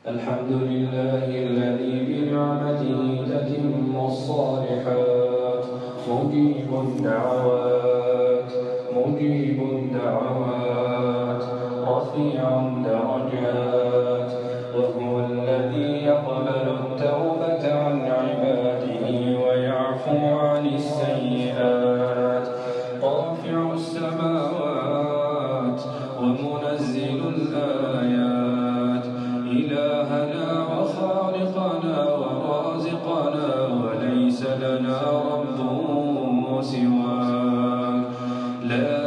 الحمد لله الذي بنعمته تتم الصالحات مجيب الدعوات رفيع الدرجات وهو الذي يقبل التوبة عن عباده ويعفو عن السيئات رافع السماوات ومنزل الآيات إلهنا وخالقنا ورازقنا وليس لنا رب سواك لا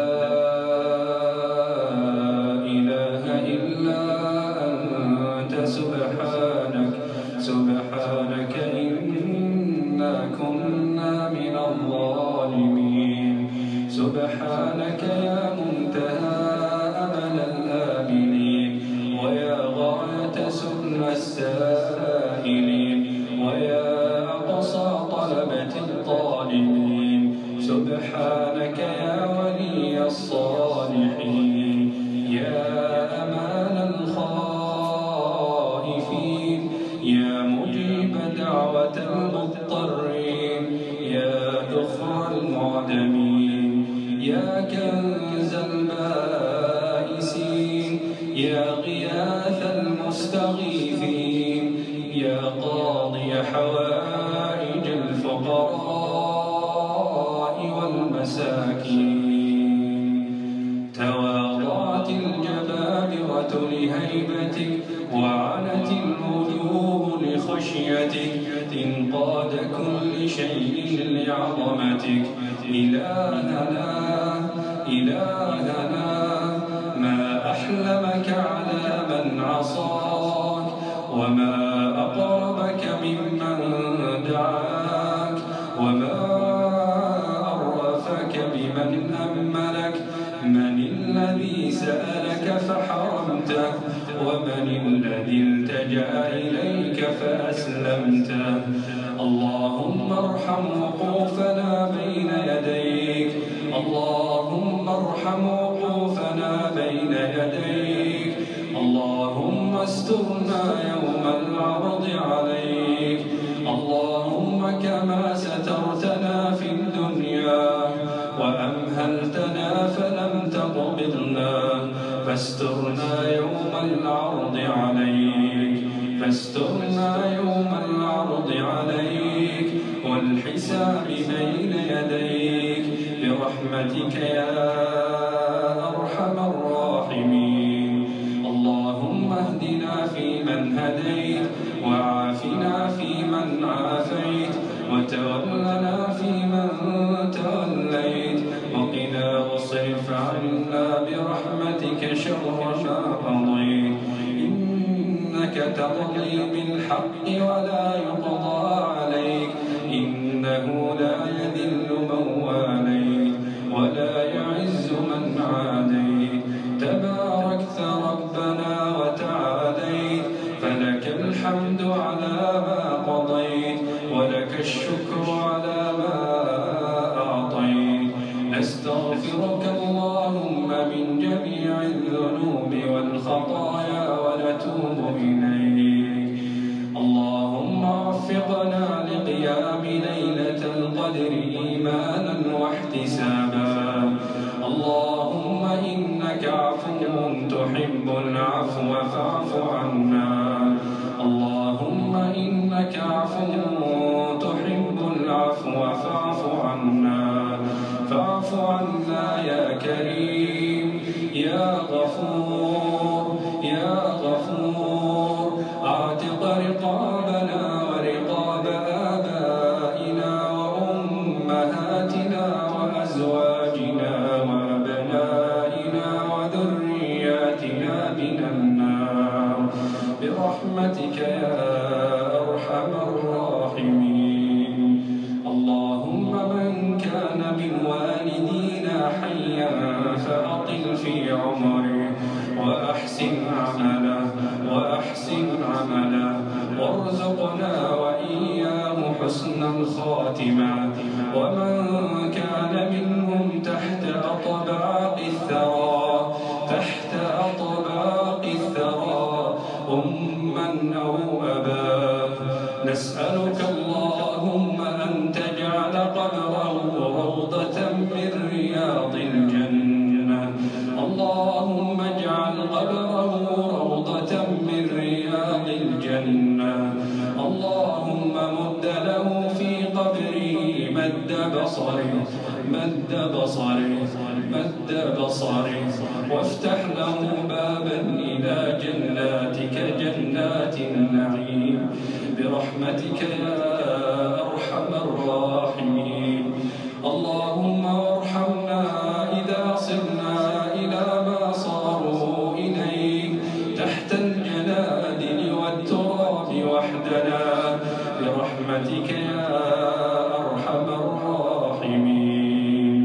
إله إلا أنت سبحانك إنا كنا من الظالمين سبحانك يا منتهى أمل الآمنين ويا غاية سؤل السائلين ويا أقصى طلبة الطالبين سبحانك يا ولي الصالحين يا أمان الخائفين يا مجيب دعوة المضطرين يا ذخر المعدمين يا كنز البائسين يا غياث المستغيثين يا قاضي حوائج الفقراء والمساكين تواضعت الجبابرة لهيبتك وعنت الوجوه لخشيتك انقاد كل شيء لعظمتك إلهنا ما أحلمك على من عصاك وما أقربك ممن دعاك وما أرفك بمن أملك من الذي سألك فحرمته ومن الذي التجأ إليك فأسلمته اللهم ارحم وقوفنا بين يديك اللهم ارحم وقوفنا بين يديك اللهم استرنا يوم العرض عليك اللهم كما سترتنا في الدنيا وأمهلتنا فلم تقبضنا فاسترنا يوم العرض عليك والحساب بين يديك برحمتك يا أرحم الراحمين اللهم اهدنا فيمن هديت وعافنا فيمن عافيت وتولنا فيمن توليت وقنا واصرف عنا برحمتك شر ما قضيت إنك تقضي بالحق ولا يقضى عليك إنه لا يذل من واليت ولا يعز من عاديت تباركت ربنا وتعاليت فلك الحمد على ما قضيت ولك الشكر على ما أعطيت نستغفرك اللهم من جميع الذنوب والخطايا ونتوب إليك اللهم وفقنا لقيام ليلة القدر إيمانا واحتسابا اللهم إنك عفو تحب العفو فاعف عنا اللهم إنك عفو تحب العفو فاعف عنا يا كريم يا غفور اعتق رقابنا ورقاب آبائنا وأمهاتنا وأزواجنا وأبنائنا وذرياتنا من النار برحمتك يا أرحم الراحمين اللهم من كان من والدينا حيا فأطل في عمره وأحسن عمله وارزقنا وإياه حسن الخاتمة ومن كان منهم تحت أطباق الثرى أما أو أبا. نسألك اللهم أن تجعل قبره روضة من رياض الجنة. اللهم اجعل قبره روضة من رياض الجنة. اللهم مد له في قبره مد بصره مد بصره مد بصره، وافتح له بابا إلى جناتك جنات النعيم برحمتك يا أرحم الراحمين. اللهم ارحمنا إذا صرنا إلى ما صاروا إليه تحت الجنادل والتراب وحدنا برحمتك يا أرحم الراحمين.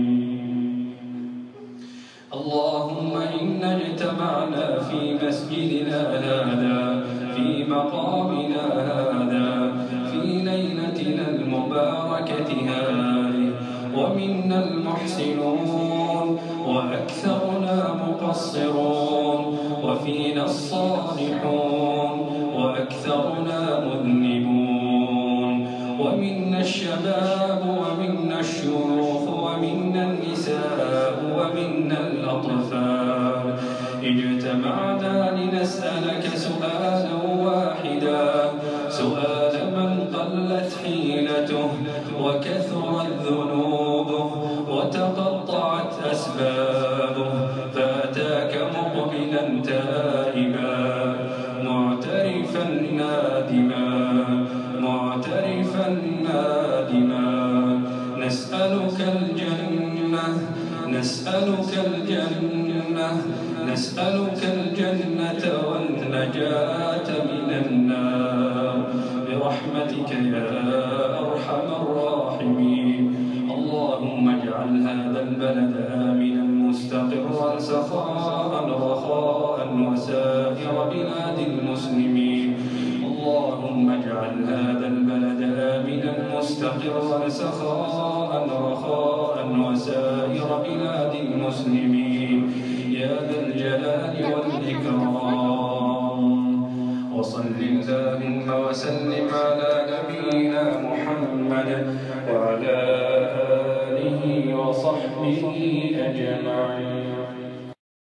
اللهم إنا اجتمعنا في مسجدنا هذا في مقامنا هذا في ليلتنا المباركة هذه، ومنا المحسنون وأكثرنا مقصرون، وفينا الصالحون وأكثرنا مذنبون، ومنا الشباب ومنا الشيوخ ومنا النساء ومنا الأطفال. اجتمعنا لنسألك سؤالا واحدا، سؤال من قلت حيلته وكثرت ذنوبه وتقطعت أسبابه، فأتاك مقبلا تائبا معترفا نادما معترفا نادما. نسألك الجنة نسألك الجنة نسألك الجنة والنجاة من النار برحمتك يا أرحم الراحمين. اللهم اجعل هذا البلد آمنا مستقرا سخاء رخاء وسائر بلاد المسلمين. اللهم اجعل هذا البلد آمنا مستقرا سخاء رخاء وسائر بلاد المسلمين يا ذا الجلال والإكرام. وصل اللهم وسلم على نبينا محمد وعلى آله وصحبه أجمعين.